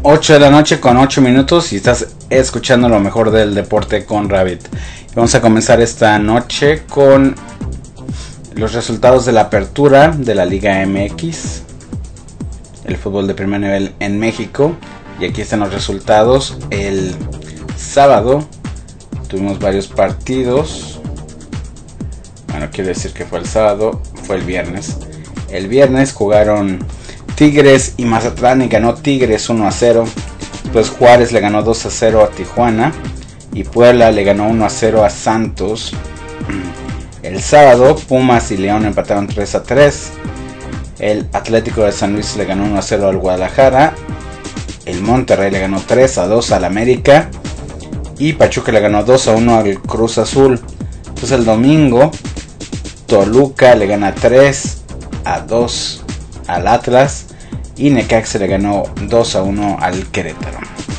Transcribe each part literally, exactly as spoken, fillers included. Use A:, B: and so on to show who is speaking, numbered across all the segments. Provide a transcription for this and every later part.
A: ocho de la noche con ocho minutos y estás escuchando lo mejor del deporte con Rabbit. Vamos a comenzar esta noche con los resultados de la apertura de la Liga M X, el fútbol de primer nivel en México. Y aquí están los resultados. El sábado tuvimos varios partidos. Bueno, quiero decir que fue el sábado, fue el viernes. El viernes jugaron Tigres y Mazatlán y ganó Tigres uno a cero. Pues Juárez le ganó dos a cero a Tijuana y Puebla le ganó uno a cero a Santos. El sábado Pumas y León empataron tres a tres. El Atlético de San Luis le ganó uno a cero al Guadalajara. El Monterrey le ganó tres a dos al América. Y Pachuca le ganó dos a uno al Cruz Azul. Entonces el domingo Toluca le gana tres a dos al Atlas. Y Necaxa le ganó dos a uno al Querétaro.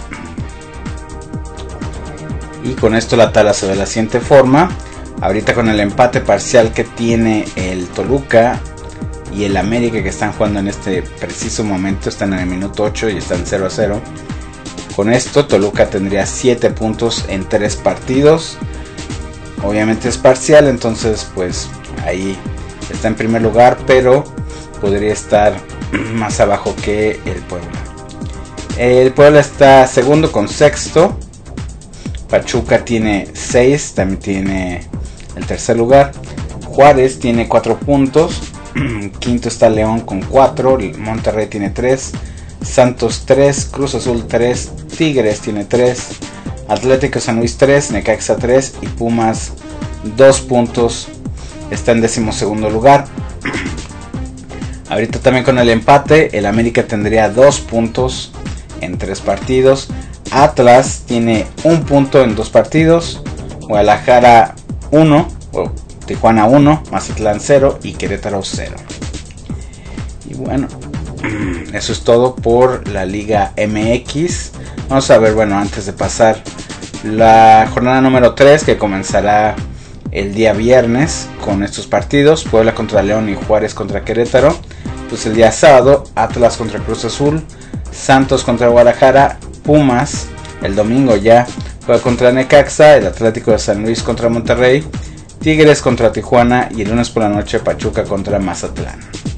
A: Y con esto la tabla se ve de la siguiente forma. Ahorita con el empate parcial que tiene el Toluca y el América, que están jugando en este preciso momento, están en el minuto ocho y están cero a cero. Con esto Toluca tendría siete puntos en tres partidos. Obviamente es parcial, entonces pues ahí está en primer lugar, pero podría estar más abajo que el Puebla. El Puebla está segundo con sexto. Pachuca tiene seis, también tiene el tercer lugar. Juárez tiene cuatro puntos. Quinto está León con cuatro. Monterrey tiene tres. Santos tres. Cruz Azul tres. Tigres tiene tres. Atlético San Luis tres. Necaxa tres. Y Pumas dos puntos. Está en décimo segundo lugar. Ahorita también con el empate, el América tendría dos puntos en tres partidos. Atlas tiene un punto en dos partidos. Guadalajara uno. Oh, Tijuana uno. Mazatlán cero. Y Querétaro cero. Y bueno, eso es todo por la Liga M X. Vamos a ver, bueno, antes de pasar la jornada número tres, que comenzará el día viernes con estos partidos: Puebla contra León y Juárez contra Querétaro. Pues el día sábado, Atlas contra Cruz Azul, Santos contra Guadalajara, Pumas el domingo ya juega contra Necaxa, el Atlético de San Luis contra Monterrey, Tigres contra Tijuana y el lunes por la noche Pachuca contra Mazatlán.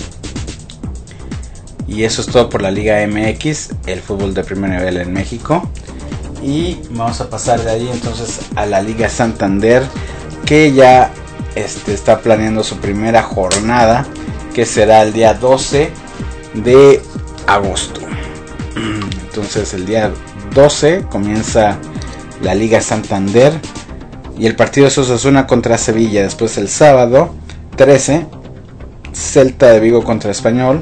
A: Y eso es todo por la Liga M X, el fútbol de primer nivel en México. Y vamos a pasar de ahí entonces a la Liga Santander, que ya este, está planeando su primera jornada, que será el día doce de agosto. Entonces el día doce comienza la Liga Santander y el partido es Osasuna contra Sevilla. Después el sábado trece, Celta de Vigo contra Español,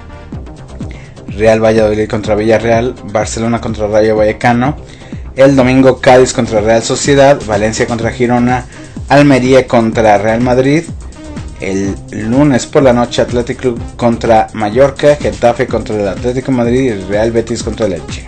A: Real Valladolid contra Villarreal, Barcelona contra Rayo Vallecano. El domingo Cádiz contra Real Sociedad, Valencia contra Girona, Almería contra Real Madrid. El lunes por la noche Athletic Club contra Mallorca, Getafe contra el Atlético de Madrid y Real Betis contra el Elche.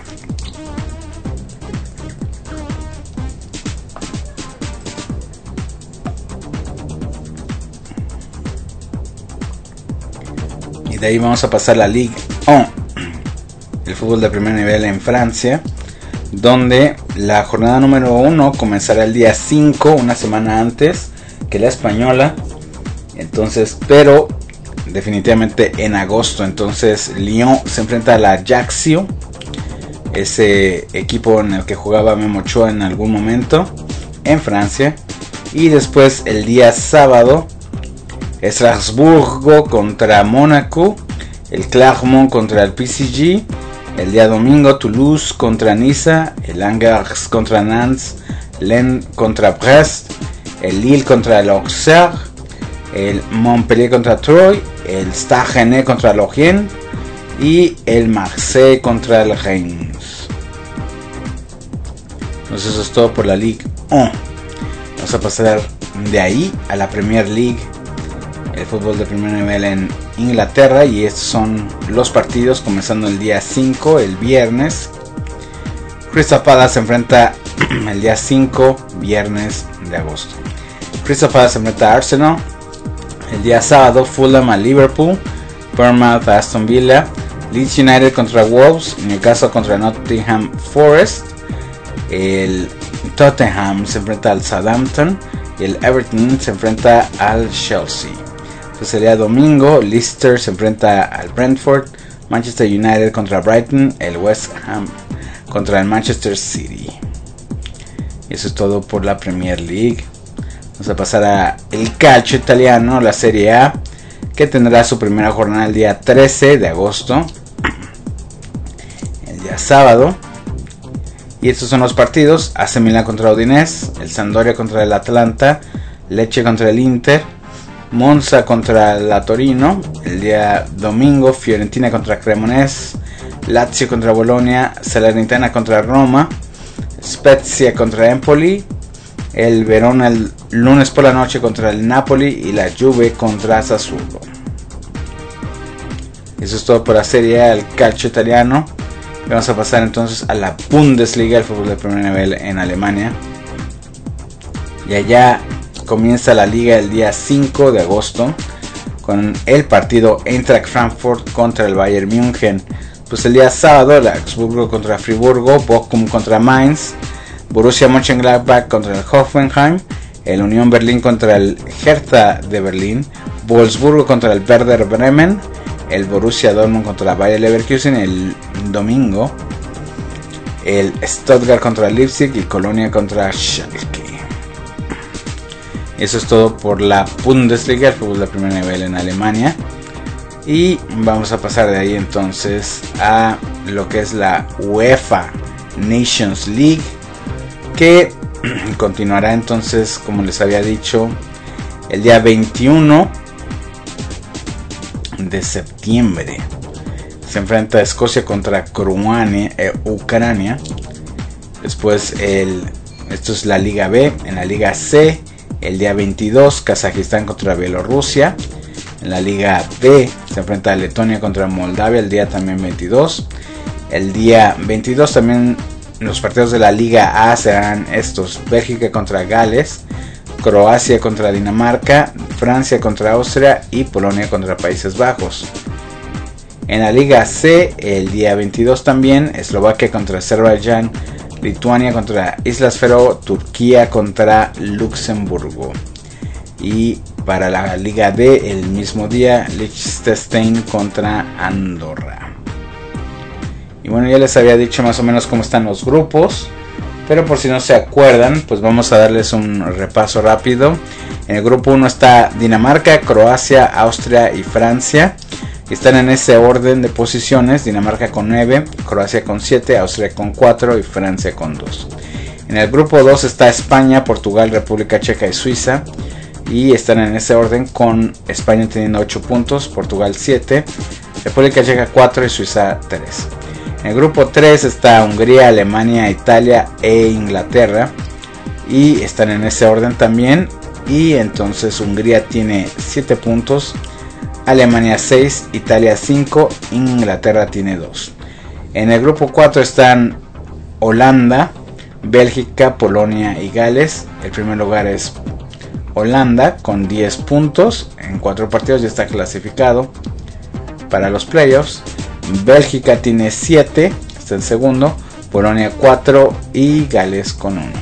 A: Y de ahí vamos a pasar a la Ligue uno, el fútbol de primer nivel en Francia, donde la jornada número uno comenzará el día cinco, una semana antes que la española. Entonces, pero definitivamente en agosto. Entonces Lyon se enfrenta a la Ajaccio, ese equipo en el que jugaba Memo Ochoa en algún momento en Francia. Y después el día sábado, Estrasburgo contra Mónaco, el Clermont contra el P S G. El día domingo Toulouse contra Niza, el Angers contra Nantes, Lens contra Brest, el Lille contra el Auxerre, el Montpellier contra Troyes, el Stade Rennais contra Lorient y el Marseille contra el Reims. Entonces eso es todo por la Ligue uno. Vamos a pasar de ahí a la Premier League, el fútbol de primer nivel en Inglaterra, y estos son los partidos comenzando el día cinco, el viernes. Crystal Palace se enfrenta el día cinco, viernes de agosto. Crystal Palace se enfrenta a Arsenal. El día sábado Fulham a Liverpool, Bournemouth a Aston Villa, Leeds United contra Wolves, Newcastle contra Nottingham Forest, el Tottenham se enfrenta al Southampton y el Everton se enfrenta al Chelsea. Entonces sería domingo, Leicester se enfrenta al Brentford, Manchester United contra Brighton, el West Ham contra el Manchester City. Y eso es todo por la Premier League. Vamos a pasar a el calcio italiano, la Serie A, que tendrá su primera jornada el día trece de agosto, el día sábado. Y estos son los partidos: A C Milan contra Udinese, el Sampdoria contra el Atlanta, Lecce contra el Inter, Monza contra la Torino, el día domingo Fiorentina contra Cremonese, Lazio contra Bolonia, Salernitana contra Roma, Spezia contra Empoli, el Verona el lunes por la noche contra el Napoli y la Juve contra Sassuolo. Eso es todo por la Serie A, el calcio italiano. Vamos a pasar entonces a la Bundesliga, el fútbol de primer nivel en Alemania. Y allá comienza la liga el día cinco de agosto con el partido Eintracht Frankfurt contra el Bayern München. Pues el día sábado, el Augsburgo contra Friburgo, Bochum contra Mainz, Borussia Mönchengladbach contra el Hoffenheim, el Unión Berlín contra el Hertha de Berlín, Wolfsburgo contra el Werder Bremen, el Borussia Dortmund contra el Bayer Leverkusen el domingo, el Stuttgart contra el Leipzig y Colonia contra Schalke. Eso es todo por la Bundesliga, el fútbol de primer nivel en Alemania. Y vamos a pasar de ahí entonces a lo que es la UEFA Nations League, que continuará entonces, como les había dicho, el día veintiuno de septiembre. Se enfrenta Escocia contra Croacia, eh, Ucrania. Después el, esto es la Liga B. En la Liga C, el día veintidós, Kazajistán contra Bielorrusia. En la Liga B se enfrenta Letonia contra Moldavia el día también veintidós. El día veintidós también los partidos de la Liga A serán estos: Bélgica contra Gales, Croacia contra Dinamarca, Francia contra Austria y Polonia contra Países Bajos. En la Liga C el día veintidós también Eslovaquia contra Azerbaiyán, Lituania contra Islas Feroe, Turquía contra Luxemburgo. Y para la Liga D el mismo día Liechtenstein contra Andorra. Y bueno, ya les había dicho más o menos cómo están los grupos, pero por si no se acuerdan, pues vamos a darles un repaso rápido. En el grupo uno está Dinamarca, Croacia, Austria y Francia. Están en ese orden de posiciones: Dinamarca con nueve, Croacia con siete, Austria con cuatro y Francia con dos. En el grupo dos está España, Portugal, República Checa y Suiza. Y están en ese orden, con España teniendo ocho puntos, Portugal siete, República Checa cuatro y Suiza tres. En el grupo tres está Hungría, Alemania, Italia e Inglaterra. Y están en ese orden también. Y entonces Hungría tiene siete puntos, Alemania seis, Italia cinco, Inglaterra tiene dos. En el grupo cuatro están Holanda, Bélgica, Polonia y Gales. El primer lugar es Holanda con diez puntos, en cuatro partidos ya está clasificado para los playoffs. Bélgica tiene siete, está en segundo, Polonia cuatro y Gales con uno.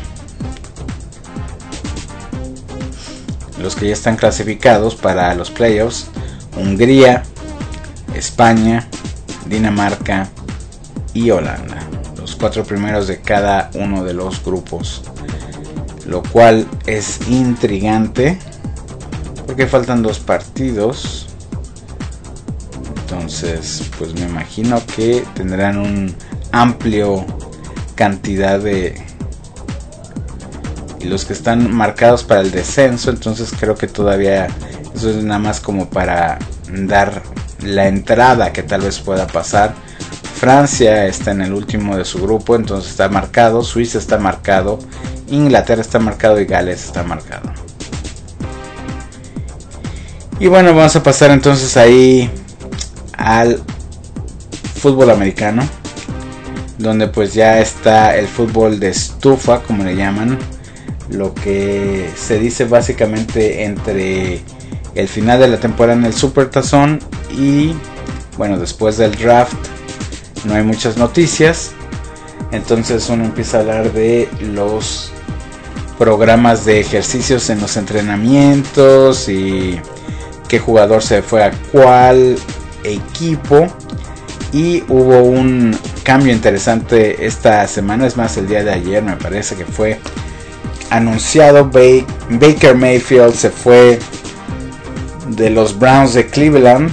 A: Los que ya están clasificados para los playoffs: Hungría, España, Dinamarca y Holanda. Los cuatro primeros de cada uno de los grupos. Lo cual es intrigante porque faltan dos partidos. Entonces pues me imagino que tendrán un amplio cantidad de, y los que están marcados para el descenso, entonces creo que todavía eso es nada más como para dar la entrada que tal vez pueda pasar. Francia está en el último de su grupo, entonces está marcado. Suiza está marcado, Inglaterra está marcado y Gales está marcado. Y bueno, vamos a pasar entonces ahí al fútbol americano, donde pues ya está el fútbol de estufa, como le llaman, lo que se dice básicamente entre el final de la temporada en el Supertazón y bueno, después del draft no hay muchas noticias. Entonces uno empieza a hablar de los programas de ejercicios en los entrenamientos y qué jugador se fue a cuál equipo. Y hubo un cambio interesante esta semana, es más, el día de ayer me parece que fue anunciado. Baker Mayfield se fue de los Browns de Cleveland,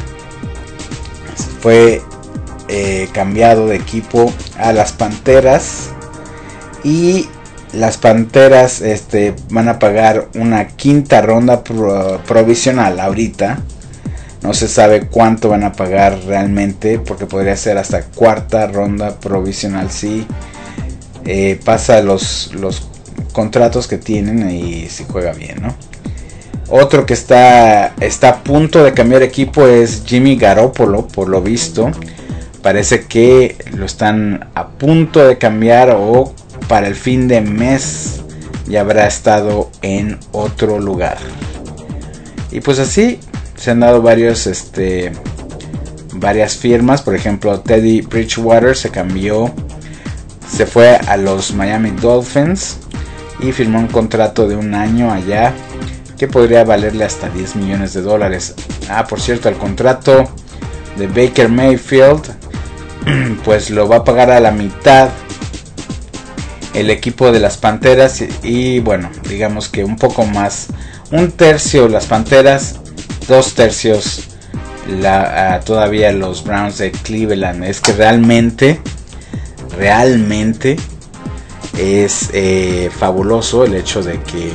A: fue eh, cambiado de equipo a las Panteras, y las Panteras este, van a pagar una quinta ronda pro, provisional ahorita. No se sabe cuánto van a pagar realmente, porque podría ser hasta cuarta ronda provisional si eh, pasa los, los contratos que tienen y si juega bien, ¿no? Otro que está, está a punto de cambiar equipo es Jimmy Garoppolo, por lo visto. Parece que lo están a punto de cambiar, o para el fin de mes ya habrá estado en otro lugar. Y pues así se han dado varios, este, varias firmas. Por ejemplo, Teddy Bridgewater se cambió, se fue a los Miami Dolphins y firmó un contrato de un año allá que podría valerle hasta diez millones de dólares. Ah, por cierto, el contrato de Baker Mayfield pues lo va a pagar a la mitad el equipo de las Panteras, y, y bueno, digamos que un poco más, un tercio las Panteras, dos tercios la, uh, todavía los Browns de Cleveland. Es que realmente, realmente es eh, fabuloso el hecho de que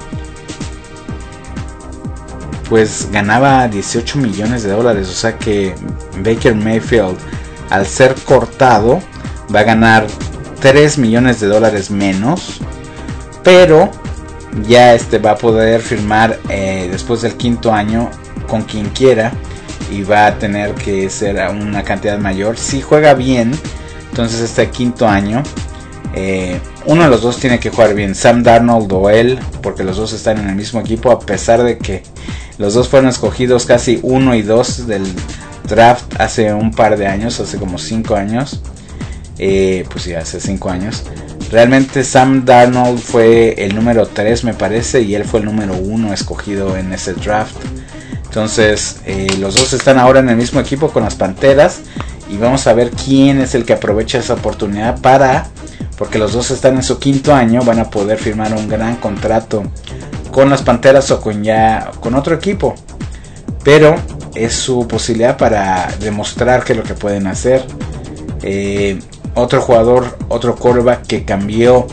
A: pues ganaba dieciocho millones de dólares. O sea que Baker Mayfield, al ser cortado, va a ganar tres millones de dólares menos, pero ya este va a poder firmar eh, después del quinto año con quien quiera, y va a tener que ser una cantidad mayor si juega bien. Entonces este quinto año eh, uno de los dos tiene que jugar bien, Sam Darnold o él, porque los dos están en el mismo equipo, a pesar de que los dos fueron escogidos casi uno y dos del draft hace un par de años, hace como cinco años. Eh, pues sí, hace cinco años. Realmente Sam Darnold fue el número tres, me parece, y él fue el número uno escogido en ese draft. Entonces eh, los dos están ahora en el mismo equipo con las Panteras, y vamos a ver quién es el que aprovecha esa oportunidad para, porque los dos están en su quinto año, van a poder firmar un gran contrato con las Panteras o con ya con otro equipo, pero es su posibilidad para demostrar que es lo que pueden hacer. Eh, otro jugador, otro quarterback que cambió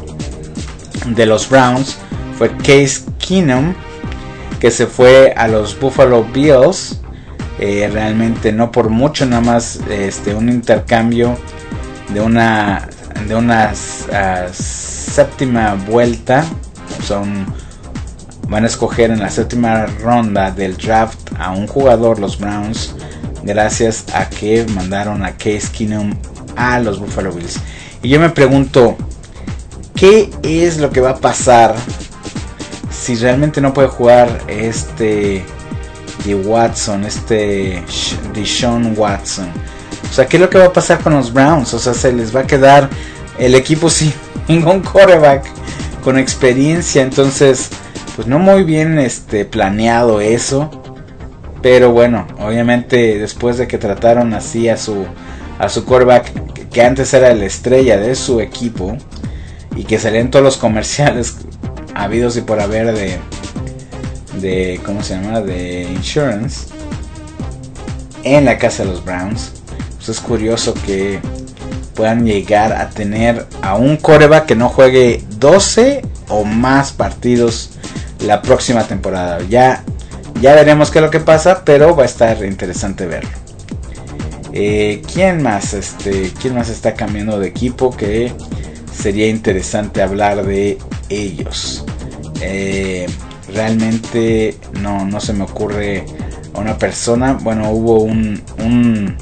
A: de los Browns fue Case Keenum, que se fue a los Buffalo Bills. Eh, realmente no por mucho, nada más este, un intercambio de una de una uh, séptima vuelta. O sea, un, van a escoger en la séptima ronda del draft a un jugador los Browns, gracias a que mandaron a Case Keenum a los Buffalo Bills. Y yo me pregunto, ¿qué es lo que va a pasar si realmente no puede jugar este de Watson, este Deshaun Watson? O sea, ¿qué es lo que va a pasar con los Browns? O sea, se les va a quedar el equipo sin ningún quarterback con experiencia. Entonces, pues no muy bien este planeado eso. Pero bueno, obviamente después de que trataron así a su a su quarterback, que, que antes era la estrella de su equipo y que salía en todos los comerciales habidos y por haber de de ¿cómo se llama? de insurance en la casa de los Browns, pues es curioso que puedan llegar a tener a un quarterback que no juegue doce o más partidos la próxima temporada. Ya ya veremos qué es lo que pasa, pero va a estar interesante verlo. Eh, ¿Quién más? Este, ¿quién más está cambiando de equipo que sería interesante hablar de ellos? Eh, realmente no, no se me ocurre a una persona. Bueno, hubo un, un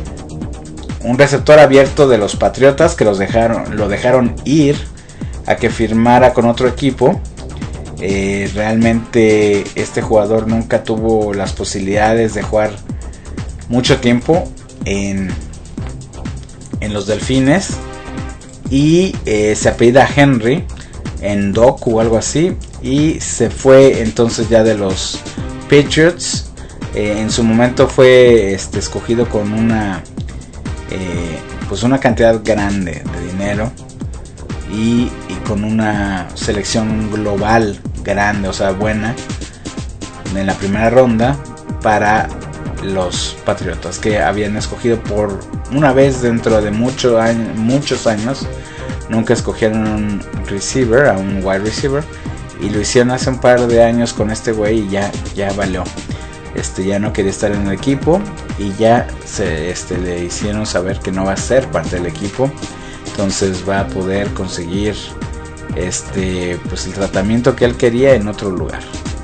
A: un receptor abierto de los Patriotas que los dejaron, lo dejaron ir a que firmara con otro equipo. Eh, realmente este jugador nunca tuvo las posibilidades de jugar mucho tiempo en, en los Delfines y eh, se apellida Henry en Doc o algo así, y se fue entonces ya de los Patriots. Eh, en su momento fue este, escogido con una eh, pues una cantidad grande de dinero y, y con una selección global grande, o sea, buena, en la primera ronda para los Patriotas, que habían escogido por una vez dentro de mucho año, muchos años. Nunca escogieron un receiver, a un wide receiver, y lo hicieron hace un par de años con este güey y ya, ya valió. Este ya no quería estar en el equipo y ya se este, le hicieron saber que no va a ser parte del equipo. Entonces va a poder conseguir este pues el tratamiento que él quería en otro lugar.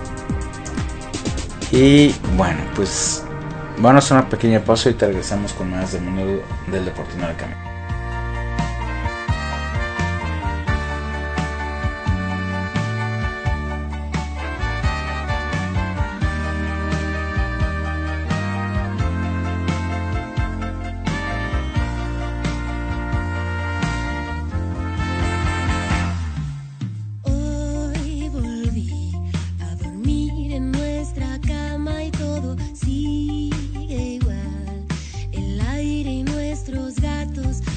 A: Y bueno, pues vamos a una pequeña pausa y te regresamos con más del mundo del deporte. No le cambie.
B: Sigue igual, el aire y nuestros gatos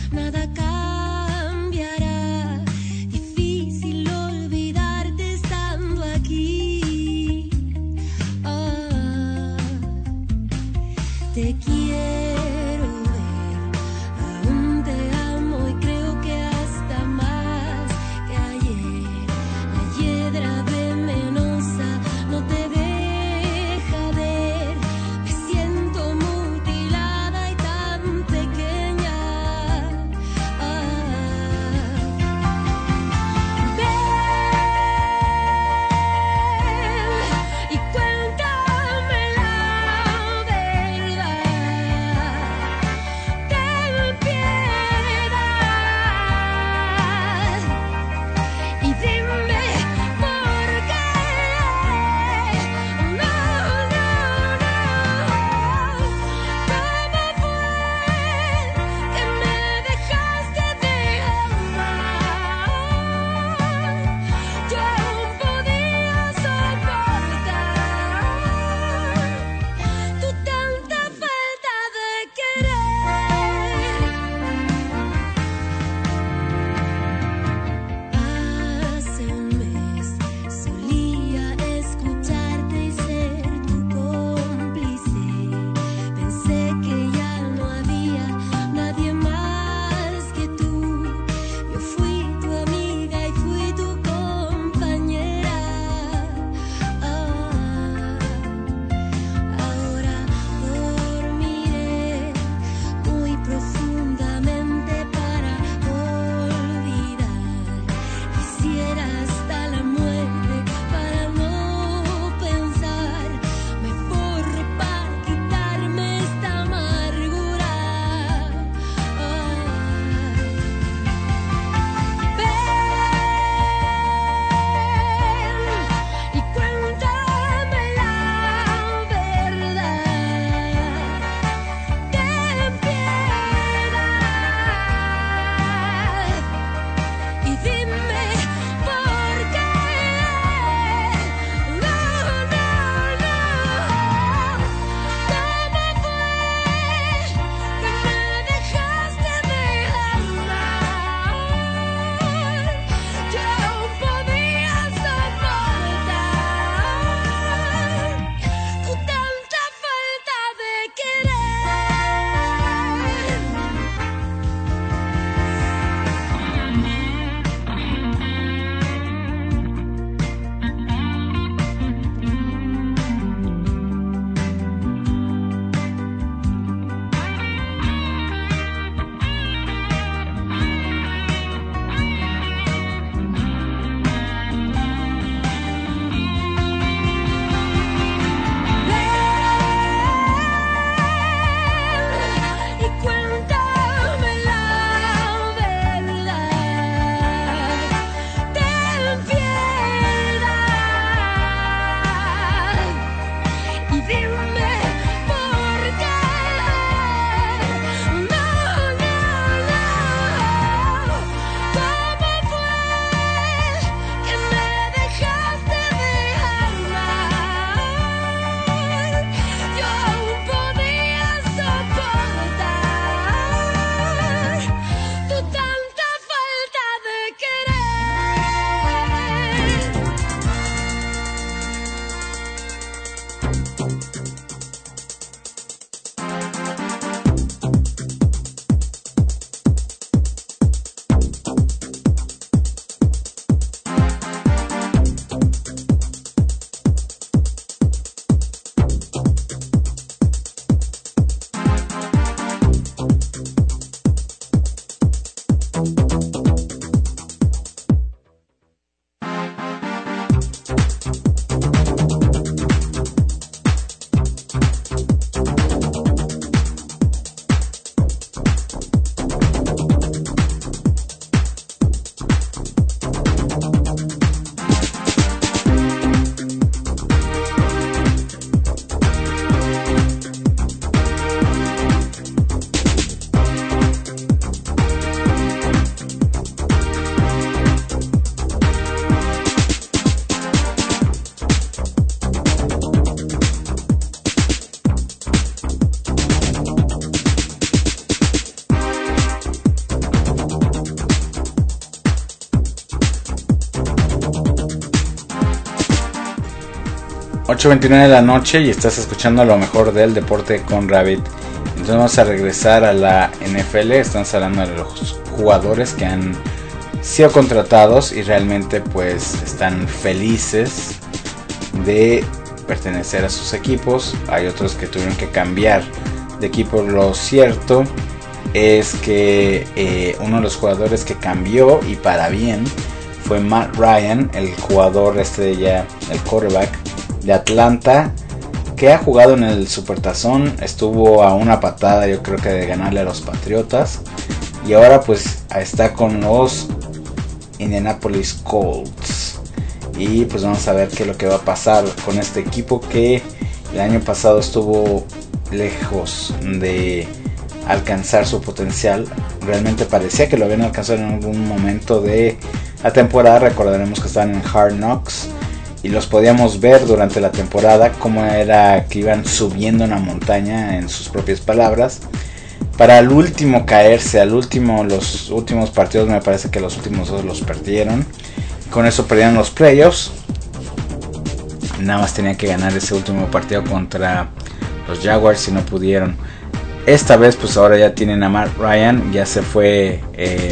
A: ocho veintinueve de la noche y estás escuchando lo mejor del deporte con Rabbit. Entonces vamos a regresar a la N F L. Estamos hablando de los jugadores que han sido contratados y realmente pues están felices de pertenecer a sus equipos. Hay otros que tuvieron que cambiar de equipo. Lo cierto es que eh, uno de los jugadores que cambió y para bien fue Matt Ryan, el jugador estrella, el quarterback de Atlanta, que ha jugado en el Supertazón. Estuvo a una patada, yo creo que de ganarle a los Patriotas, y ahora pues está con los Indianapolis Colts. Y pues vamos a ver qué es lo que va a pasar con este equipo que el año pasado estuvo lejos de alcanzar su potencial. Realmente parecía que lo habían alcanzado en algún momento de la temporada. Recordaremos que estaban en Hard Knocks y los podíamos ver durante la temporada cómo era que iban subiendo una montaña, en sus propias palabras, para al último caerse. Al último, los últimos partidos, me parece que los últimos dos los perdieron. Con eso perdieron los playoffs. Nada más tenían que ganar ese último partido contra los Jaguars y no pudieron. Esta vez pues ahora ya tienen a Matt Ryan. Ya se fue eh,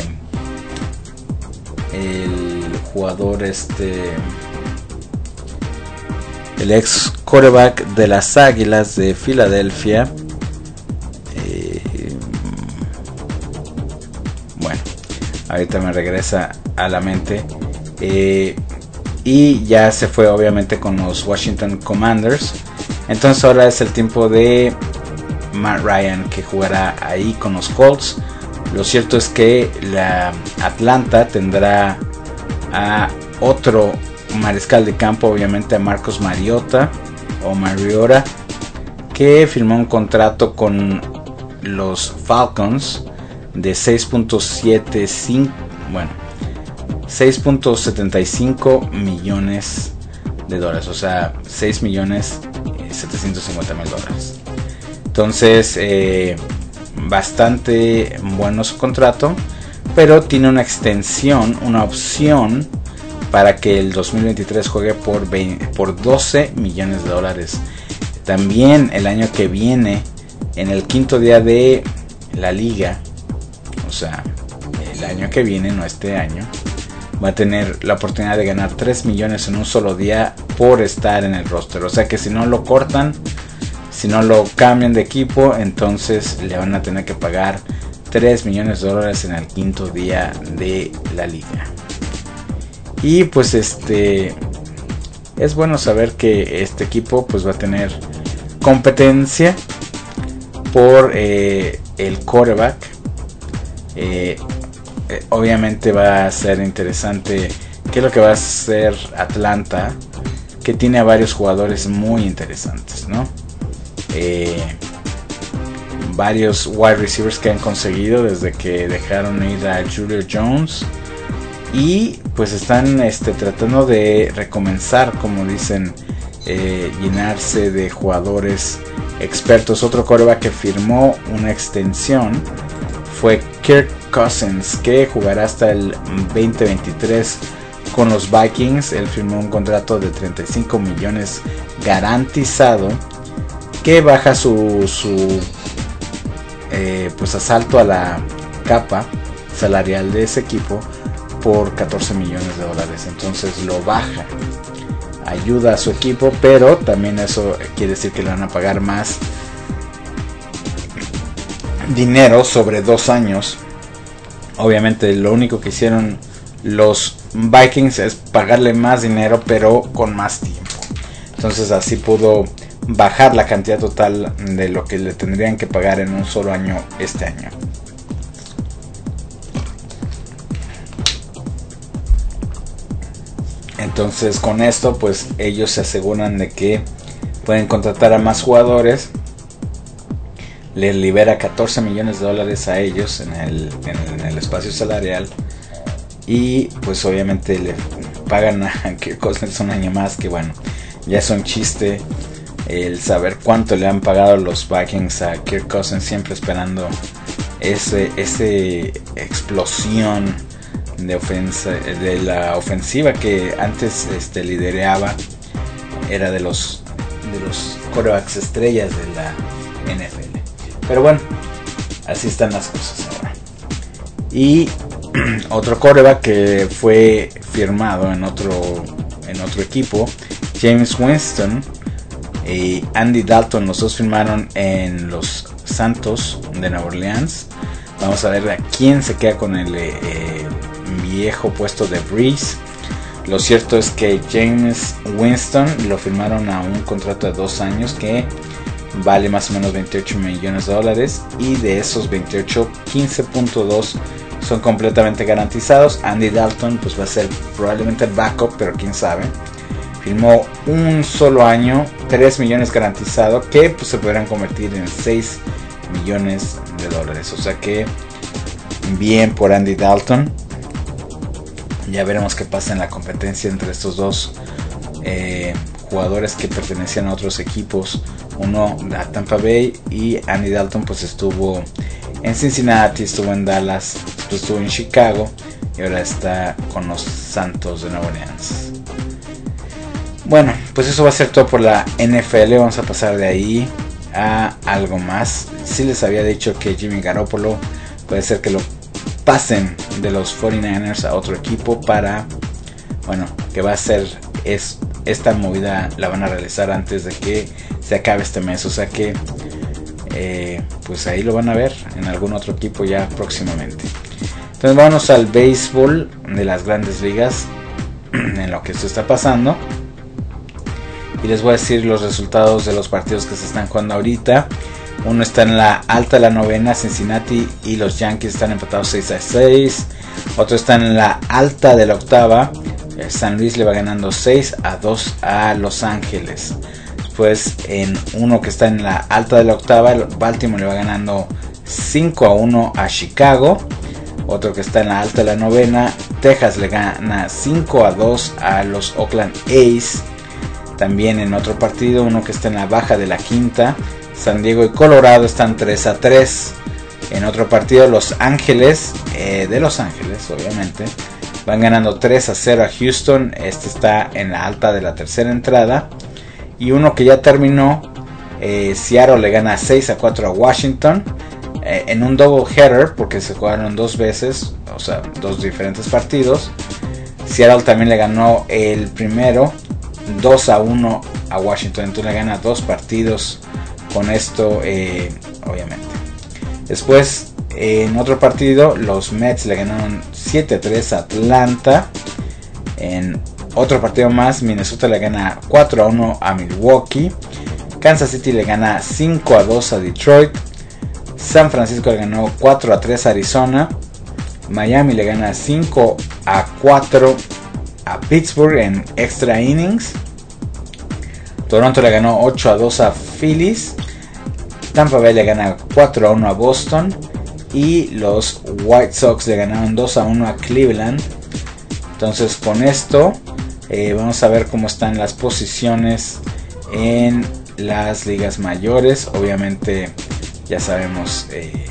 A: el jugador este, el ex quarterback de las Águilas de Filadelfia. Eh, bueno, ahorita me regresa a la mente. Eh, y ya se fue obviamente con los Washington Commanders. Entonces ahora es el tiempo de Matt Ryan, que jugará ahí con los Colts. Lo cierto es que la Atlanta tendrá a otro mariscal de campo, obviamente a Marcus Mariota o Mariota, que firmó un contrato con los Falcons de seis punto setenta y cinco, bueno, seis punto setenta y cinco millones de dólares, o sea, seis millones setecientos cincuenta mil dólares. Entonces, eh, bastante bueno su contrato, pero tiene una extensión, una opción para que el dos mil veintitrés juegue por, veinte, por doce millones de dólares. También el año que viene, en el quinto día de la liga, o sea, el año que viene, no este año, va a tener la oportunidad de ganar tres millones en un solo día por estar en el roster. O sea que si no lo cortan, si no lo cambian de equipo, entonces le van a tener que pagar tres millones de dólares en el quinto día de la liga. Y pues este es bueno saber que este equipo pues va a tener competencia por eh, el quarterback. Eh, eh, obviamente va a ser interesante qué es lo que va a hacer Atlanta, que tiene a varios jugadores muy interesantes, ¿no? Eh, varios wide receivers que han conseguido desde que dejaron ir a Julio Jones, y pues están este, tratando de recomenzar, como dicen, eh, llenarse de jugadores expertos. Otro quarterback que firmó una extensión fue Kirk Cousins, que jugará hasta el veinte veintitrés con los Vikings. Él firmó un contrato de treinta y cinco millones garantizado, que baja su, su eh, pues asalto a la capa salarial de ese equipo por catorce millones de dólares. Entonces lo baja, ayuda a su equipo, pero también eso quiere decir que le van a pagar más dinero sobre dos años. Obviamente lo único que hicieron los Vikings es pagarle más dinero, pero con más tiempo. Entonces así pudo bajar la cantidad total de lo que le tendrían que pagar en un solo año este año. Entonces con esto pues ellos se aseguran de que pueden contratar a más jugadores. Les libera catorce millones de dólares a ellos en el, en el espacio salarial. Y pues obviamente le pagan a Kirk Cousins un año más, que bueno, ya es un chiste el saber cuánto le han pagado los Vikings a Kirk Cousins, siempre esperando ese, ese explosión de ofensa, de la ofensiva que antes este, lideraba era de los de los quarterbacks estrellas de la N F L. Pero bueno, así están las cosas ahora. Y otro quarterback que fue firmado en otro en otro equipo, Jameis Winston y Andy Dalton, los dos firmaron en los Santos de Nueva Orleans. Vamos a ver a quién se queda con el eh, viejo puesto de Breeze. Lo cierto es que Jameis Winston lo firmaron a un contrato de dos años que vale más o menos veintiocho millones de dólares, y de esos veintiocho, quince punto dos son completamente garantizados. Andy Dalton pues va a ser probablemente el backup, pero quién sabe. Firmó un solo año, tres millones garantizado, que pues se podrán convertir en seis millones de dólares. O sea que bien por Andy Dalton. Ya veremos qué pasa en la competencia entre estos dos eh, jugadores que pertenecían a otros equipos. Uno a Tampa Bay, y Andy Dalton pues estuvo en Cincinnati, estuvo en Dallas, después estuvo en Chicago y ahora está con los Santos de Nueva Orleans. Bueno, pues eso va a ser todo por la N F L. Vamos a pasar de ahí a algo más. Sí les había dicho que Jimmy Garoppolo puede ser que lo pasen de los cuarenta y nueve ers a otro equipo para, bueno, que va a ser es, esta movida la van a realizar antes de que se acabe este mes. O sea que eh, pues ahí lo van a ver en algún otro equipo ya próximamente. Entonces vámonos al béisbol de las grandes ligas, en lo que esto está pasando, y les voy a decir los resultados de los partidos que se están jugando ahorita. Uno está en la alta de la novena, Cincinnati y los Yankees están empatados seis a seis. Otro está en la alta de la octava, San Luis le va ganando seis a dos a Los Ángeles. Después en uno que está en la alta de la octava, Baltimore le va ganando cinco a uno a Chicago. Otro que está en la alta de la novena, Texas le gana cinco a dos a los Oakland A's. También en otro partido, uno que está en la baja de la quinta, San Diego y Colorado están tres a tres. En otro partido, Los Ángeles, eh, de Los Ángeles obviamente, van ganando tres a cero a Houston. Este está en la alta de la tercera entrada. Y uno que ya terminó, eh, Seattle le gana seis a cuatro a Washington, eh, en un double header porque se jugaron dos veces, o sea, dos diferentes partidos. Seattle también le ganó el primero dos a uno a Washington, entonces le gana dos partidos con esto, eh, obviamente. Después, eh, en otro partido, los Mets le ganaron siete a tres a Atlanta. En otro partido más, Minnesota le gana cuatro a uno a Milwaukee. Kansas City le gana cinco a dos a Detroit. San Francisco le ganó cuatro a tres a Arizona. Miami le gana cinco a cuatro a Pittsburgh en extra innings. Toronto le ganó ocho a dos a Phillies. Tampa Bay le gana cuatro a uno a Boston. Y los White Sox le ganaron dos a uno a Cleveland. Entonces con esto eh, vamos a ver cómo están las posiciones en las ligas mayores. Obviamente ya sabemos, eh,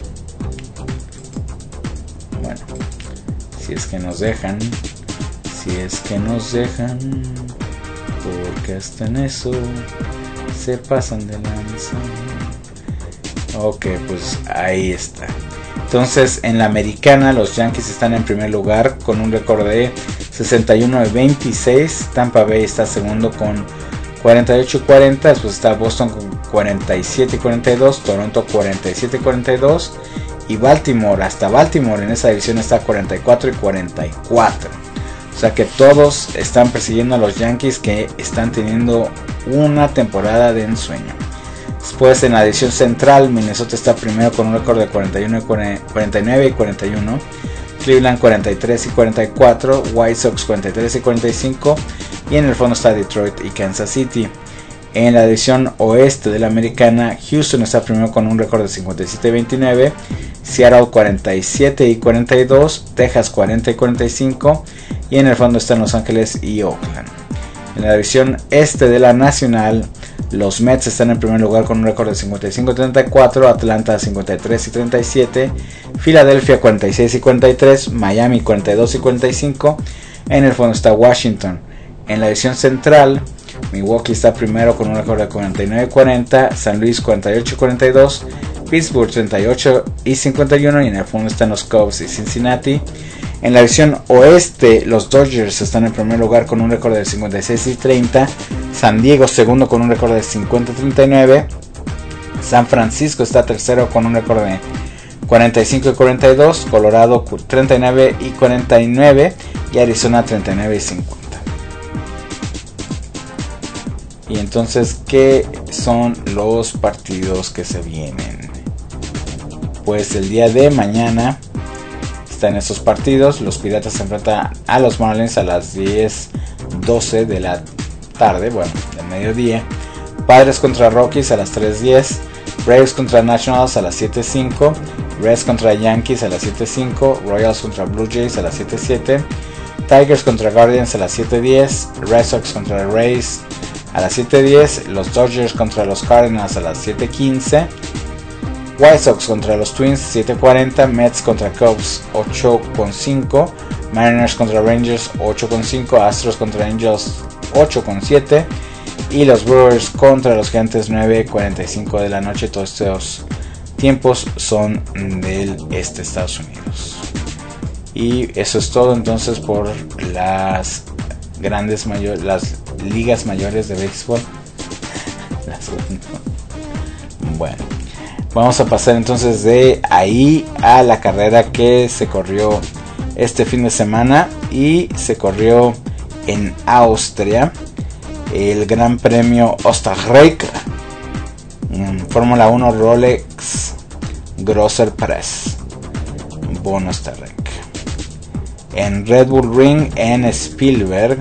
A: bueno, si es que nos dejan, si es que nos dejan, porque hasta en eso se pasan de lanza. Ok, pues ahí está. Entonces en la americana los Yankees están en primer lugar con un récord de sesenta y uno a veintiséis. Tampa Bay está segundo con cuarenta y ocho a cuarenta. Después está Boston con cuarenta y siete a cuarenta y dos. Toronto cuarenta y siete a cuarenta y dos. Y Baltimore, hasta Baltimore en esa división está cuarenta y cuatro y cuarenta y cuatro. O sea que todos están persiguiendo a los Yankees, que están teniendo una temporada de ensueño. Después en la división central, Minnesota está primero con un récord de cuarenta y uno, cuarenta y nueve y cuarenta y uno. Cleveland cuarenta y tres y cuarenta y cuatro. White Sox cuarenta y tres y cuarenta y cinco. Y en el fondo está Detroit y Kansas City. En la división oeste de la americana, Houston está primero con un récord de cincuenta y siete y veintinueve. Seattle cuarenta y siete y cuarenta y dos. Texas cuarenta y cuarenta y cinco. Y en el fondo están Los Ángeles y Oakland. En la división este de la nacional, los Mets están en primer lugar con un récord de cincuenta y cinco y treinta y cuatro. Atlanta cincuenta y tres y treinta y siete. Filadelfia cuarenta y seis y cuarenta y tres. Miami cuarenta y dos y cuarenta y cinco. En el fondo está Washington. En la división central, Milwaukee está primero con un récord de cuarenta y nueve cuarenta, San Luis cuarenta y ocho cuarenta y dos, Pittsburgh treinta y ocho y cincuenta y uno, y en el fondo están los Cubs y Cincinnati. En la división oeste, los Dodgers están en primer lugar con un récord de cincuenta y seis y treinta, San Diego segundo con un récord de cincuenta y treinta y nueve, San Francisco está tercero con un récord de cuarenta y cinco y cuarenta y dos, Colorado treinta y nueve y cuarenta y nueve y Arizona treinta y nueve y cincuenta. Y entonces, ¿qué son los partidos que se vienen? Pues el día de mañana están estos partidos. Los Piratas se enfrentan a los Marlins a las diez doce de la tarde, bueno, del mediodía. Padres contra Rockies a las tres diez. Braves contra Nationals a las siete cinco. Reds contra Yankees a las siete cinco. Royals contra Blue Jays a las siete siete. Tigers contra Guardians a las siete diez. Red Sox contra Rays a las siete diez. Los Dodgers contra los Cardinals a las siete quince. White Sox contra los Twins siete cuarenta. Mets contra Cubs ocho cinco. Mariners contra Rangers ocho cinco. Astros contra Angels ocho siete. Y los Brewers contra los Gigantes nueve cuarenta y cinco de la noche. Todos estos tiempos son del este de Estados Unidos. Y eso es todo entonces por las grandes mayores, las ligas mayores de béisbol. Las, bueno, vamos a pasar entonces de ahí a la carrera que se corrió este fin de semana, y se corrió en Austria, el Gran Premio Österreich, en Fórmula uno Rolex Grosser Press Bonn Österreich, en Red Bull Ring en Spielberg.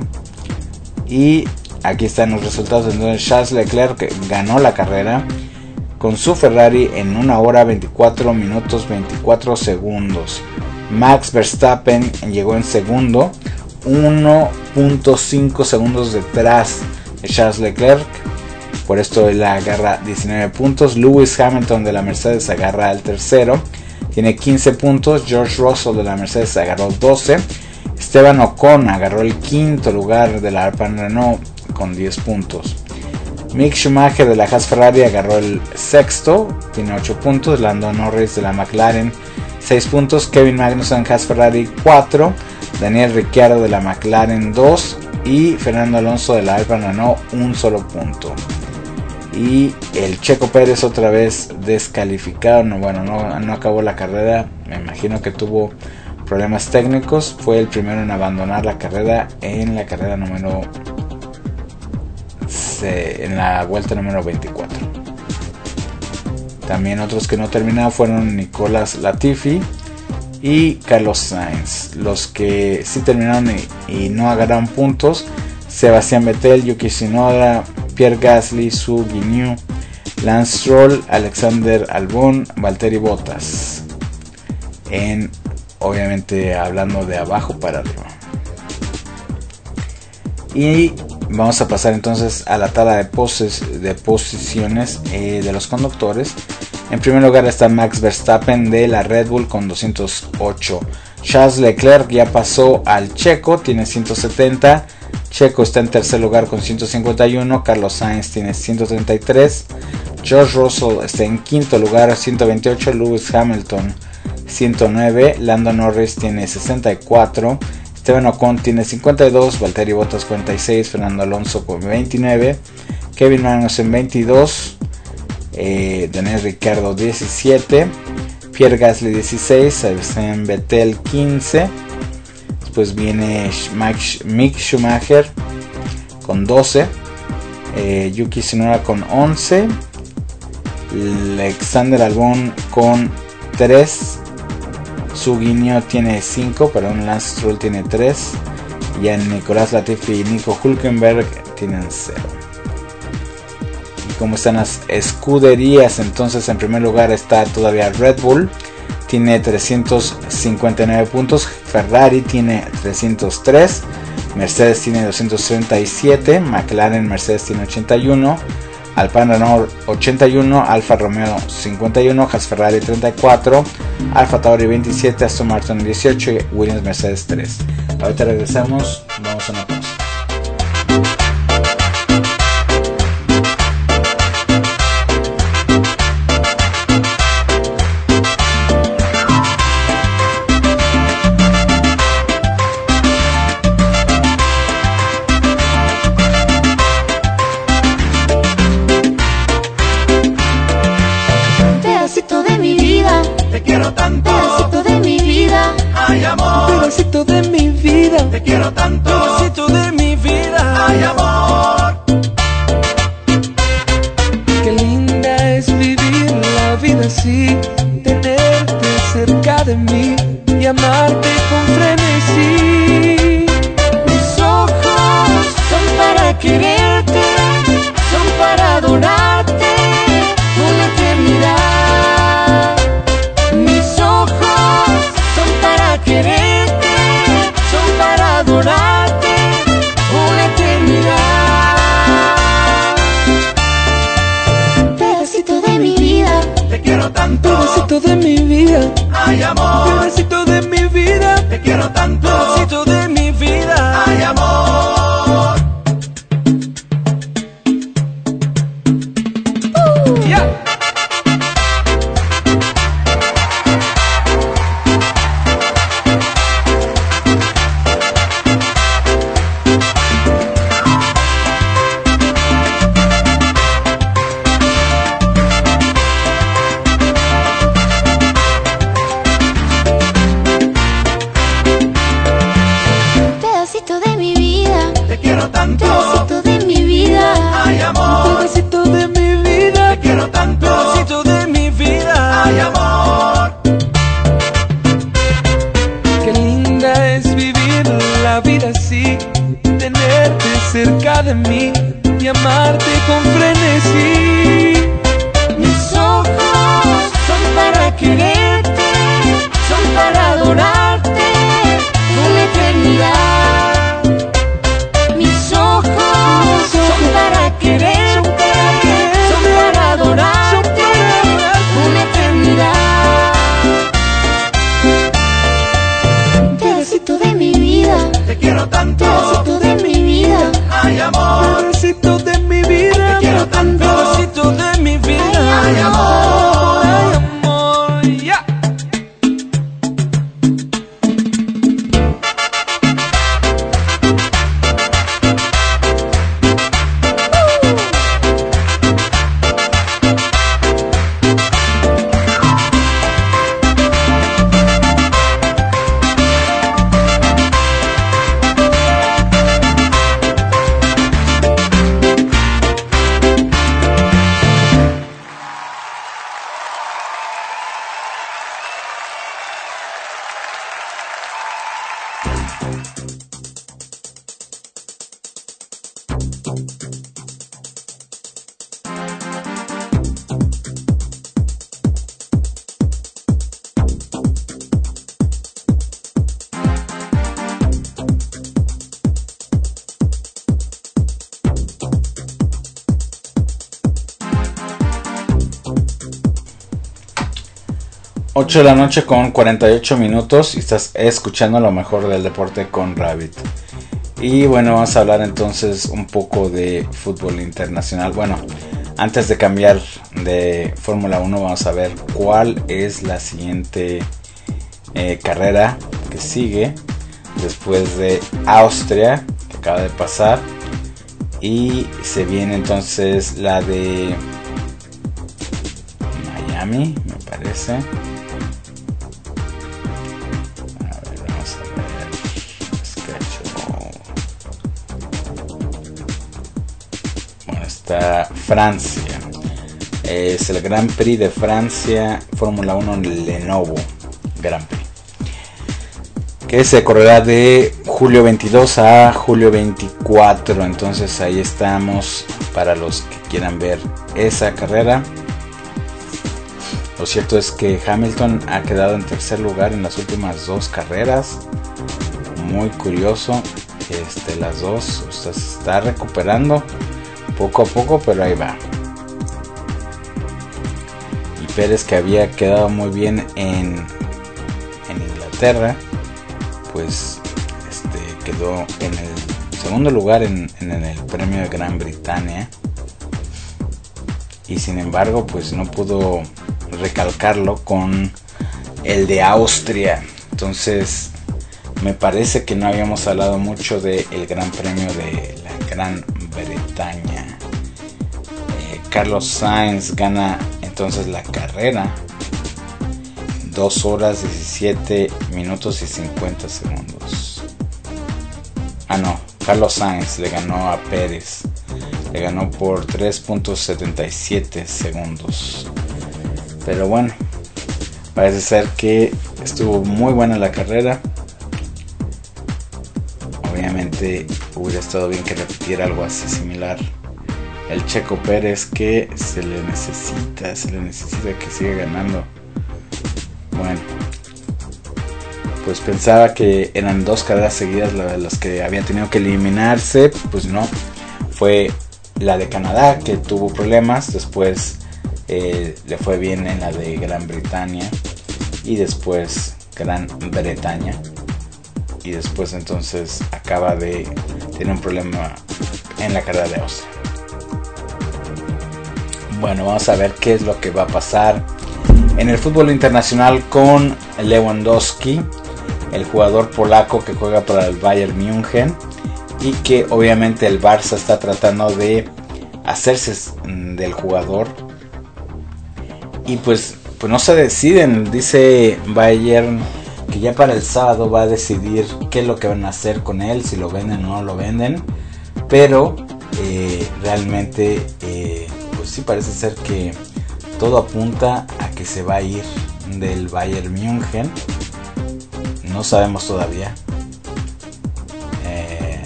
A: Y aquí están los resultados. Entonces, Charles Leclerc ganó la carrera con su Ferrari en una hora veinticuatro minutos veinticuatro segundos. Max Verstappen llegó en segundo, uno punto cinco segundos detrás de Charles Leclerc. Por esto él agarra diecinueve puntos. Lewis Hamilton de la Mercedes agarra el tercero, tiene quince puntos. George Russell de la Mercedes agarró doce. Esteban Ocon agarró el quinto lugar de la Alfa Renault con diez puntos. Mick Schumacher de la Haas Ferrari agarró el sexto, tiene ocho puntos. Lando Norris de la McLaren seis puntos. Kevin Magnussen Haas Ferrari cuatro. Daniel Ricciardo de la McLaren dos. Y Fernando Alonso de la Alfa Renault un solo punto. Y el Checo Pérez otra vez descalificado. No, bueno, no, no acabó la carrera. Me imagino que tuvo problemas técnicos. Fue el primero en abandonar la carrera en la carrera número en la vuelta número veinticuatro. También otros que no terminaron fueron Nicolás Latifi y Carlos Sainz. Los que sí terminaron y, y no agarraron puntos: Sebastián Vettel, Yuki Tsunoda, Pierre Gasly, Zhou Guanyu, Lance Stroll, Alexander Albon, Valtteri Bottas. En, obviamente, hablando de abajo para arriba. Y vamos a pasar entonces a la tabla de, poses, de posiciones eh, de los conductores. En primer lugar está Max Verstappen de la Red Bull con doscientos ocho. Charles Leclerc ya pasó al Checo, tiene ciento setenta. Checo está en tercer lugar con ciento cincuenta y uno. Carlos Sainz tiene ciento treinta y tres. George Russell está en quinto lugar, ciento veintiocho. Lewis Hamilton ciento nueve. Lando Norris tiene sesenta y cuatro. Esteban Ocon tiene cincuenta y dos, Valtteri Bottas cuarenta y seis, Fernando Alonso con veintinueve, Kevin Magnussen veintidós, eh, Daniel Ricciardo diecisiete, Pierre Gasly dieciséis, Sebastian Vettel quince, después viene Max, Mick Schumacher con doce, eh, Yuki Tsunoda con once, Alexander Albon con tres, Zhou Guanyu tiene cinco, perdón, Lance Stroll tiene tres, y en Nicolás Latifi y Nico Hülkenberg tienen cero. Y como están las escuderías, entonces en primer lugar está todavía Red Bull, tiene trescientos cincuenta y nueve puntos, Ferrari tiene trescientos tres, Mercedes tiene doscientos treinta y siete, McLaren Mercedes tiene ochenta y uno, Alfa Renault ochenta y uno, Alfa Romeo cincuenta y uno, Haas Ferrari treinta y cuatro, Alfa Tauri veintisiete, Aston Martin dieciocho y Williams Mercedes tres. Ahorita regresamos, vamos a una pausa.
B: quiero tanto, pedacito de mi vida. Ay, amor. Qué linda es vivir la vida así, tenerte cerca de mí y amarte con frenesí. Mis ojos son para quererte, son para adorarte una eternidad. Mis ojos son para quererte, son para adorarte una eternidad. Pedacito de mi vida, te quiero tanto, pedacito de mi vida. Ay, amor, pedacito de mi vida, te quiero tanto, pedacito de mi vida. Ay, amor. Uh, yeah. Pedacito de mi vida, ay, amor. Pedacito de mi vida, te quiero tanto. Pedacito de mi vida, ay, amor. Qué linda es vivir la vida así, tenerte cerca de mí y amarte con frenesí. Mis ojos son para quererte, son para adorarte una eternidad. Para quererte, son para adorarte una eternidad. Pedacito de mi vida, te quiero tanto. Pedacito de mi vida, ay, amor. Pedacito de mi vida, te quiero tanto. Pedacito de mi vida, ay, amor. Ay, amor, ya. Yeah.
A: ocho de la noche con cuarenta y ocho minutos y estás escuchando lo mejor del deporte con Rabbit. Y bueno, vamos a hablar entonces un poco de fútbol internacional. Bueno, antes de cambiar de Fórmula uno, vamos a ver cuál es la siguiente eh, carrera que sigue después de Austria, que acaba de pasar. Y se viene entonces la de Miami, me parece. Está Francia, es el Grand Prix de Francia, Fórmula uno Lenovo Grand Prix, que se correrá de julio veintidós a julio veinticuatro. Entonces ahí estamos para los que quieran ver esa carrera. Lo cierto es que Hamilton ha quedado en tercer lugar en las últimas dos carreras, muy curioso. Este, las dos, o sea, se está recuperando poco a poco, pero ahí va. Y Pérez, que había quedado muy bien en, en Inglaterra, pues este, quedó en el segundo lugar en, en el premio de Gran Bretaña, y sin embargo pues no pudo recalcarlo con el de Austria. Entonces me parece que no habíamos hablado mucho del Gran Premio de la Gran Bretaña. eh, Carlos Sainz gana entonces la carrera, dos horas diecisiete minutos y cincuenta segundos. Ah no, Carlos Sainz le ganó a Pérez. Le ganó por tres punto setenta y siete segundos. Pero bueno, parece ser que estuvo muy buena la carrera. Obviamente hubiera estado bien que repitiera algo así similar el Checo Pérez, que se le necesita, se le necesita que siga ganando. Bueno, pues pensaba que eran dos carreras seguidas las que habían tenido que eliminarse. Pues no, fue la de Canadá que tuvo problemas. Después eh, le fue bien en la de Gran Bretaña, y después Gran Bretaña, y después entonces acaba de tener un problema en la carrera de Austria. Bueno, vamos a ver qué es lo que va a pasar en el fútbol internacional con Lewandowski, el jugador polaco que juega para el Bayern München, y que obviamente el Barça está tratando de hacerse del jugador, y pues, pues no se deciden. Dice Bayern que ya para el sábado va a decidir qué es lo que van a hacer con él, si lo venden o no lo venden, pero eh, realmente eh, pues sí parece ser que todo apunta a que se va a ir del Bayern München. No sabemos todavía. Eh,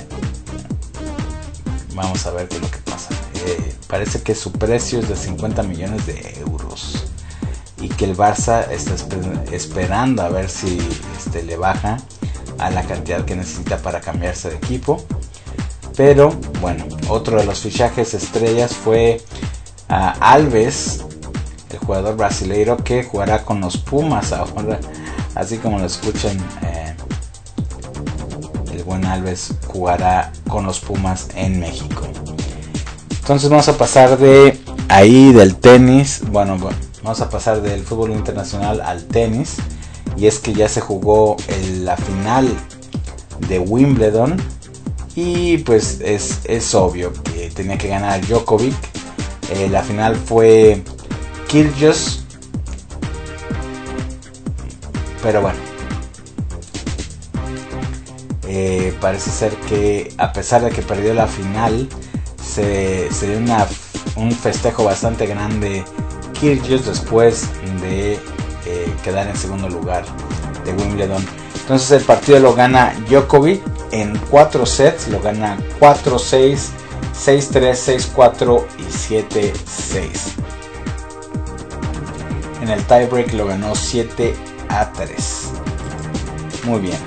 A: vamos a ver qué es lo que pasa. Eh, parece que su precio es de cincuenta millones de euros, y que el Barça está esper- esperando a ver si este, le baja a la cantidad que necesita para cambiarse de equipo. Pero bueno, otro de los fichajes estrellas fue a Alves, el jugador brasileiro que jugará con los Pumas ahora, así como lo escuchan. Eh, el buen Alves jugará con los Pumas en México. Entonces vamos a pasar de ahí del tenis, bueno, bueno vamos a pasar del fútbol internacional al tenis, y es que ya se jugó el, la final de Wimbledon, y pues es, es obvio que tenía que ganar Djokovic. Eh, la final fue Kyrgios, pero bueno, eh, parece ser que a pesar de que perdió la final, se, se dio una, un festejo bastante grande Kyrgios después de eh, quedar en segundo lugar de Wimbledon. Entonces el partido lo gana Djokovic en cuatro sets, lo gana cuatro seis, seis tres, seis cuatro y siete seis. En el tiebreak lo ganó siete a tres. Muy bien.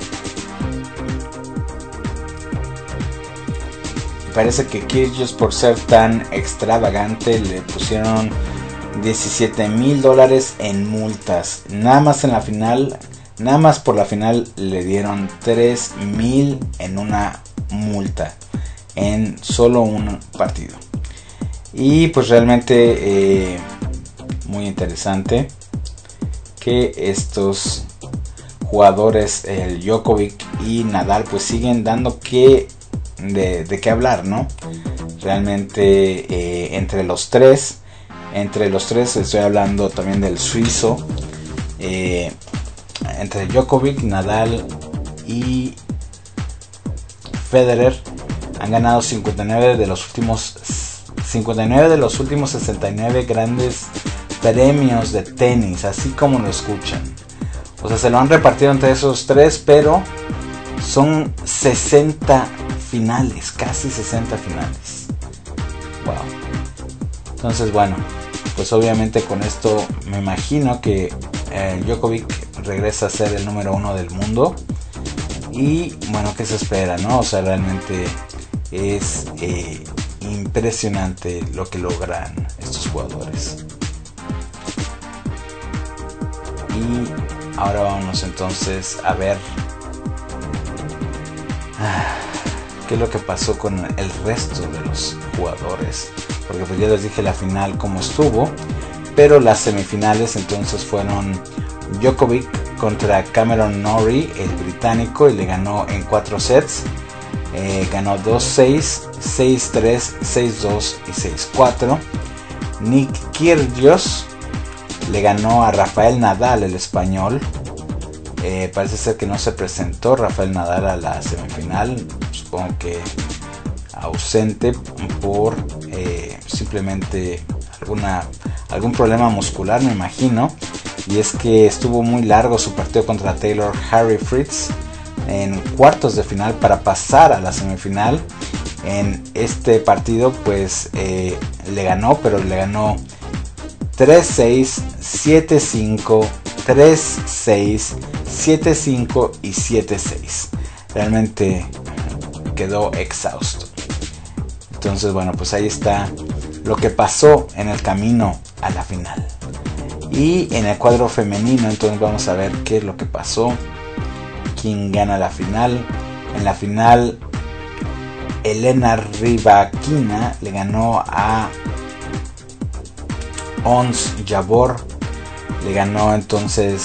A: Parece que Kyrgios, por ser tan extravagante, le pusieron diecisiete mil dólares en multas. Nada más en la final, nada más por la final le dieron tres mil en una multa en solo un partido. Y pues realmente eh, muy interesante que estos jugadores, el Djokovic y Nadal, pues siguen dando que de, de qué hablar, ¿no? Realmente eh, entre los tres Entre los tres estoy hablando también del suizo, eh, entre Djokovic, Nadal y Federer han ganado cincuenta y nueve de los últimos cincuenta y nueve de los últimos sesenta y nueve grandes premios de tenis, así como lo escuchan. O sea, se lo han repartido entre esos tres, pero son sesenta finales, casi sesenta finales. Wow. Entonces, bueno, pues obviamente con esto me imagino que eh, Djokovic regresa a ser el número uno del mundo. Y bueno, ¿qué se espera, no? O sea, realmente es eh, impresionante lo que logran estos jugadores. Y ahora vámonos entonces a ver ah, qué es lo que pasó con el resto de los jugadores. Porque pues ya les dije la final cómo estuvo, pero las semifinales entonces fueron Djokovic contra Cameron Norrie, el británico, y le ganó en cuatro sets. Eh, ganó dos seis, seis tres, seis dos y seis cuatro. Nick Kyrgios le ganó a Rafael Nadal, el español. Eh, parece ser que no se presentó Rafael Nadal a la semifinal, supongo que ausente por eh, simplemente alguna algún problema muscular, me imagino. Y es que estuvo muy largo su partido contra Taylor Harry Fritz en cuartos de final para pasar a la semifinal. En este partido pues eh, le ganó, pero le ganó tres seis, siete cinco, tres seis, siete cinco y siete seis. Realmente quedó exhausto. Entonces bueno, pues ahí está lo que pasó en el camino a la final. Y en el cuadro femenino, entonces vamos a ver qué es lo que pasó, quién gana la final. En la final, Elena Rybakina le ganó a Ons Jabeur, le ganó entonces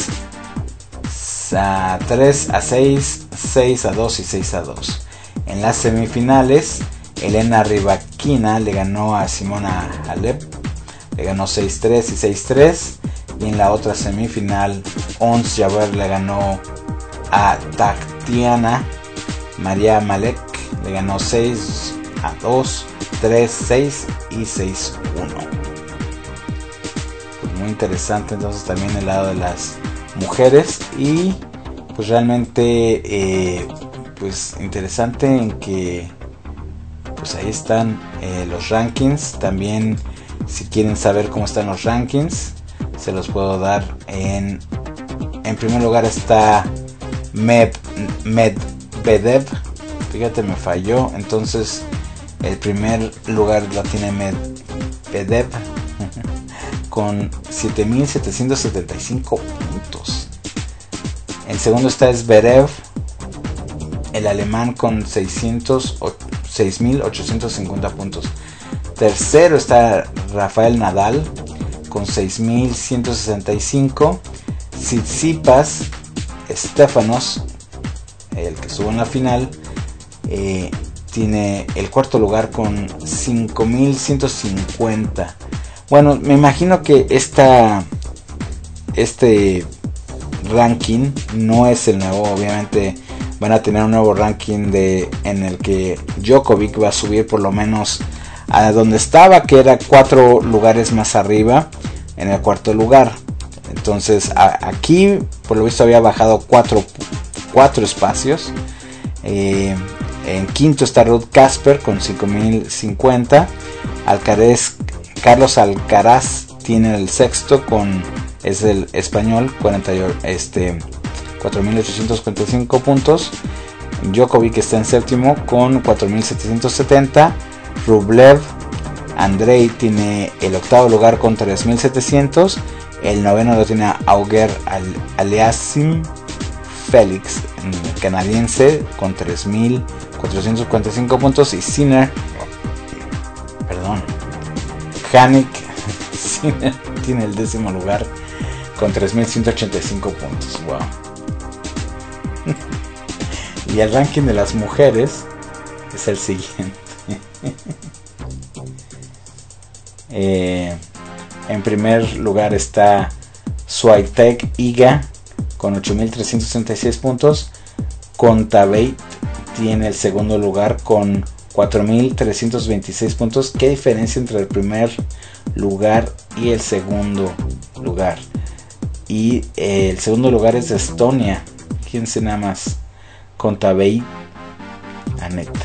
A: a tres a seis, seis a dos y seis a dos. En las semifinales, Elena Rybakina le ganó a Simona Halep, le ganó seis tres y seis tres. Y en la otra semifinal, Ons Jabeur le ganó a Tatiana Maria Malek, le ganó seis a dos, tres seis y seis uno. Pues muy interesante entonces también el lado de las mujeres. Y pues realmente eh, pues interesante en que pues ahí están eh, los rankings. También si quieren saber cómo están los rankings, se los puedo dar. En, en primer lugar está Med, Medvedev. Fíjate, me falló. Entonces el primer lugar lo tiene Medvedev con siete mil setecientos setenta y cinco puntos. En segundo está Zverev, el alemán, con seis mil ochocientos cincuenta puntos. Tercero está Rafael Nadal con seis mil ciento sesenta y cinco. Tsitsipas Stefanos, el que estuvo en la final, eh, tiene el cuarto lugar con cinco mil ciento cincuenta. Bueno, me imagino que esta, este ranking no es el nuevo. Obviamente van a tener un nuevo ranking de, en el que Djokovic va a subir por lo menos a donde estaba, que era cuatro lugares más arriba, en el cuarto lugar. Entonces a, aquí por lo visto había bajado cuatro, cuatro espacios. Eh, en quinto está Ruud Casper con cinco mil cincuenta. Alcaraz, Carlos Alcaraz tiene el sexto, con es el español, cuarenta, este, cuatro mil ochocientos cuarenta y cinco puntos. Djokovic está en séptimo con cuatro mil setecientos setenta. Rublev Andrei tiene el octavo lugar con tres mil setecientos. El noveno lo tiene Auger Aliassime Félix, canadiense, con tres mil cuatrocientos cuarenta y cinco puntos. Y Sinner, perdón, Jannik Sinner tiene el décimo lugar con tres mil ciento ochenta y cinco puntos. Wow. Y el ranking de las mujeres es el siguiente. eh, en primer lugar está Swiatek Iga con ocho mil trescientos sesenta y seis puntos. Kontaveit tiene el segundo lugar con cuatro mil trescientos veintiséis puntos. ¿Qué diferencia entre el primer lugar y el segundo lugar? Y eh, el segundo lugar es de Estonia. Fíjense nada más. Kontaveit, Aneta.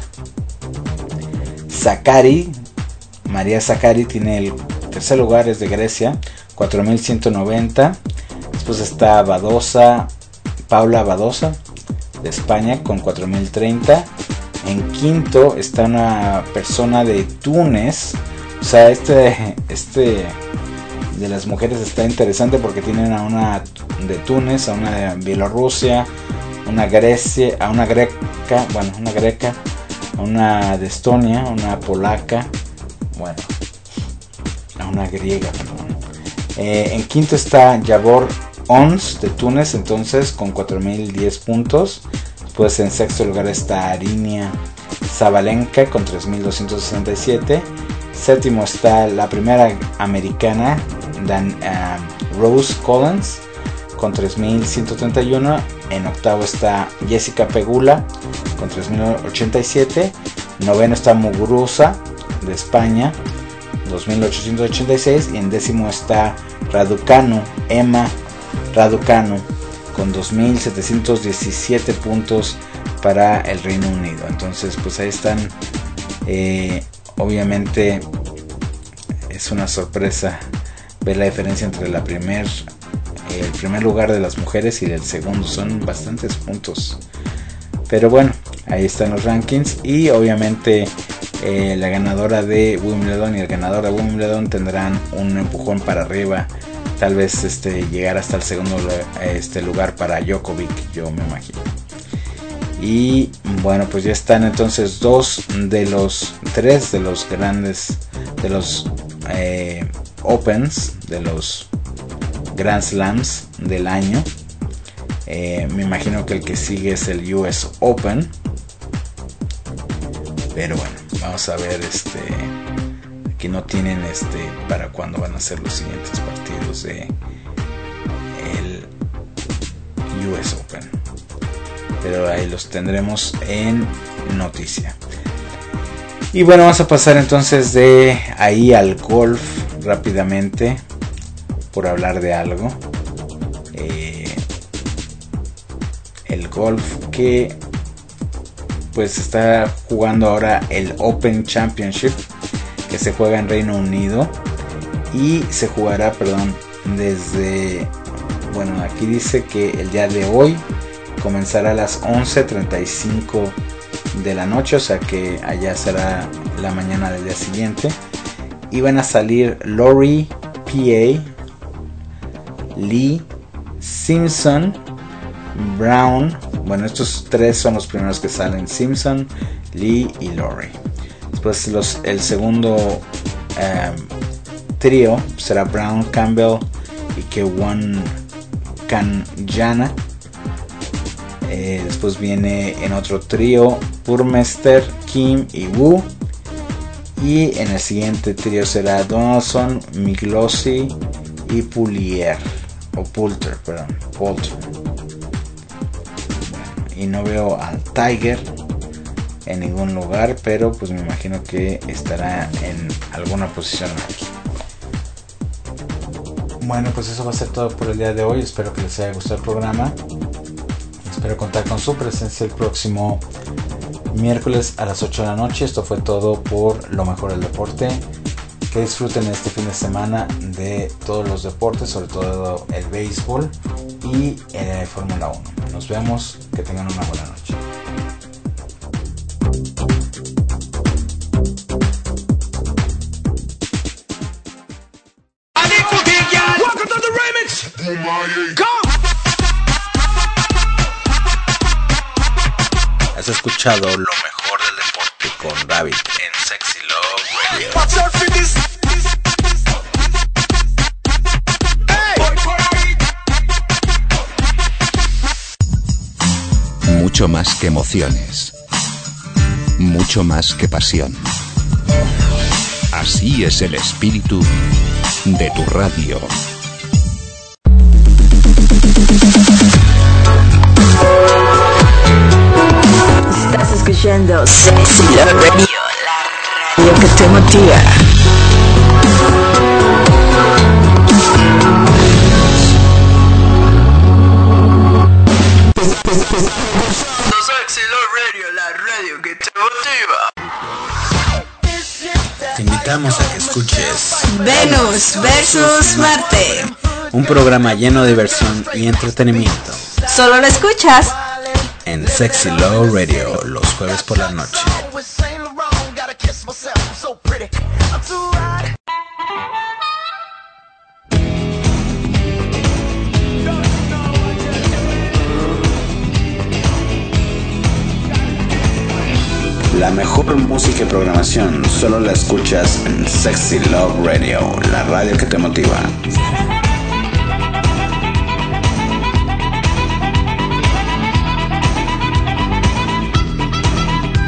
A: Sakkari, María Sakkari tiene el tercer lugar, es de Grecia, cuatro mil ciento noventa. Después está Badosa, Paula Badosa, de España, con cuatro mil treinta. En quinto está una persona de Túnez. O sea, este, este de las mujeres está interesante porque tienen a una de Túnez, a una de Bielorrusia, una Grecia, a una greca, bueno, una greca, a una de Estonia, una polaca, bueno, a una griega, perdón. Eh, en quinto está Jabeur Ons de Túnez, entonces, con cuatro mil diez puntos. Después en sexto lugar está Arinia Sabalenka con tres mil doscientos sesenta y siete. Séptimo está la primera americana, Dan, uh, Rose Collins, con tres mil ciento treinta y uno. En octavo está Jessica Pegula con tres mil ochenta y siete. Noveno está Muguruza de España, dos mil ochocientos ochenta y seis. Y en décimo está Raducanu, Emma Raducanu, con dos mil setecientos diecisiete puntos para el Reino Unido. Entonces pues ahí están. Eh, obviamente es una sorpresa ver la diferencia entre la primer, el primer lugar de las mujeres y el segundo. Son bastantes puntos, pero bueno, ahí están los rankings. Y obviamente eh, la ganadora de Wimbledon y el ganador de Wimbledon tendrán un empujón para arriba. Tal vez este, llegar hasta el segundo este, lugar para Djokovic, yo me imagino. Y bueno, pues ya están entonces dos de los tres de los grandes, de los eh, Opens, de los Grand Slams del año. Eh, me imagino que el que sigue es el U S Open. Pero bueno, vamos a ver, este, aquí no tienen este para cuándo van a ser los siguientes partidos de el U S Open. Pero ahí los tendremos en noticia. Y bueno, vamos a pasar entonces de ahí al golf rápidamente, por hablar de algo. Eh, el golf que pues está jugando ahora el Open Championship, que se juega en Reino Unido y se jugará, perdón, desde, bueno, aquí dice que el día de hoy comenzará a las once treinta y cinco de la noche, o sea que allá será la mañana del día siguiente. Y van a salir Lori P A, Lee, Simpson, Brown. Bueno, estos tres son los primeros que salen: Simpson, Lee y Lori. Después los, el segundo um, trío será Brown, Campbell y Kewan Kanyana. Eh, después viene en otro trío Burmester, Kim y Wu. Y en el siguiente trío será Donaldson, Miglosi y Pulier. O Poulter, perdón. Poulter. Y no veo al Tiger en ningún lugar, pero pues me imagino que estará en alguna posición aquí. Bueno, pues eso va a ser todo por el día de hoy. Espero que les haya gustado el programa. Espero contar con su presencia el próximo miércoles a las ocho de la noche. Esto fue todo por lo mejor del deporte. Que disfruten este fin de semana de todos los deportes, sobre todo el béisbol y el Fórmula uno. Nos vemos, que tengan una buena noche. Has escuchado lo mejor del deporte con David en Sexy Love Radio.
C: Mucho más que emociones, mucho más que pasión. Así es el espíritu de tu radio.
D: Estás escuchando Sexy Love Radio, la radio que te motiva. Sexy Love Radio, la radio que te motiva.
A: Te invitamos a que escuches
D: Venus versus Marte.
A: un programa lleno de diversión y entretenimiento
D: Solo lo escuchas
A: en Sexy Love Radio los jueves por la noche. La mejor música y programación solo la escuchas en Sexy Love Radio, la radio que te motiva.